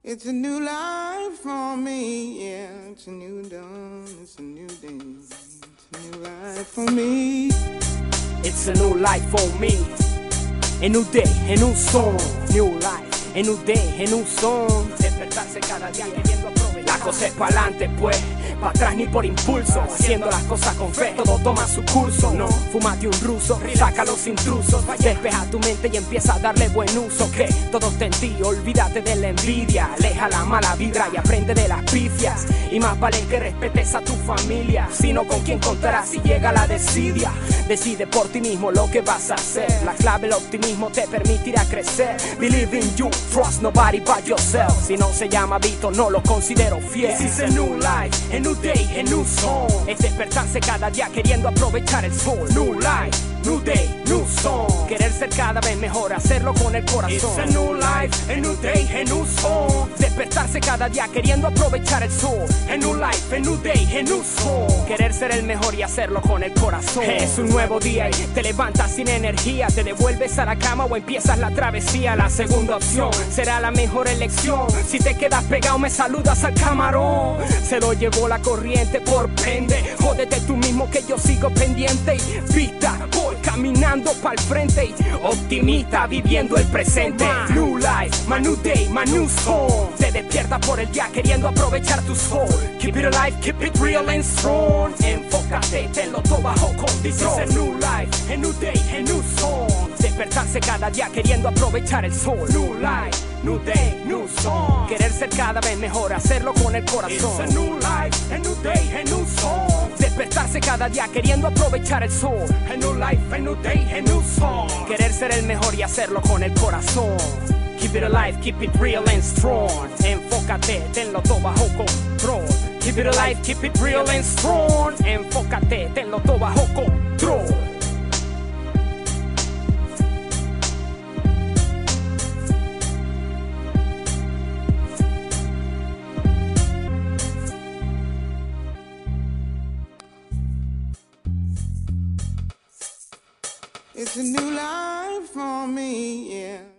It's a new life for me, yeah. It's a new dawn, it's a new day. It's a new life for me. It's a new life for me. A new day, a new song. New life, a new day, a new song. Despertarse cada día queriendo aprovechar. La cosa es pa'lante pues, pa' atrás ni por impulso. Haciendo las cosas con fe, todo toma su curso. No, fumate un ruso, saca los intrusos. Despeja tu mente y empieza a darle buen uso. Que todo está en ti, olvídate de la envidia. Aleja la mala vibra y aprende de las pifias. Y más vale que respetes a tu familia, sino con quien contarás si llega la desidia. Decide por ti mismo lo que vas a hacer. La clave del optimismo te permitirá crecer. Believe in you, trust nobody but yourself. Si no se llama Vito, no lo considero fiel. This is a new life, a new day, a new song. Es despertarse cada día queriendo aprovechar el sol. New life, new day, new song. Querer ser cada vez mejor, hacerlo con el corazón. It's a new life, a new day, a new song. Despertarse cada día queriendo aprovechar el sol. A new life, a new day, a new song. Querer ser el mejor y hacerlo con el corazón. Es un nuevo día y te levantas sin energía. Te devuelves a la cama o empiezas la travesía. La segunda opción será la mejor elección. Si te quedas pegado me saludas al camarón. Se lo llevó la corriente por pende. Jódete tú mismo que yo sigo pendiente. Y vista, voy caminando pa'l frente. Y optimista viviendo el presente. New life, my new day, my new song. Te despierta por el día queriendo aprovechar tu sol. Keep it alive, keep it real and strong. Enfócate, tenlo todo bajo control. This is a new life, a new day, a new song. Despertarse cada día queriendo aprovechar el sol. New life, new day, new song. Querer ser cada vez mejor, hacerlo con el corazón. It's a new life, a new day, a new song. Despertarse cada día queriendo aprovechar el sol. A new life, a new day, a new song. Querer ser el mejor y hacerlo con el corazón. Keep it alive, keep it real and strong. Enfócate, tenlo todo bajo control. Keep it alive, keep it real and strong. Enfócate, tenlo todo bajo control. It's a new life for me, yeah.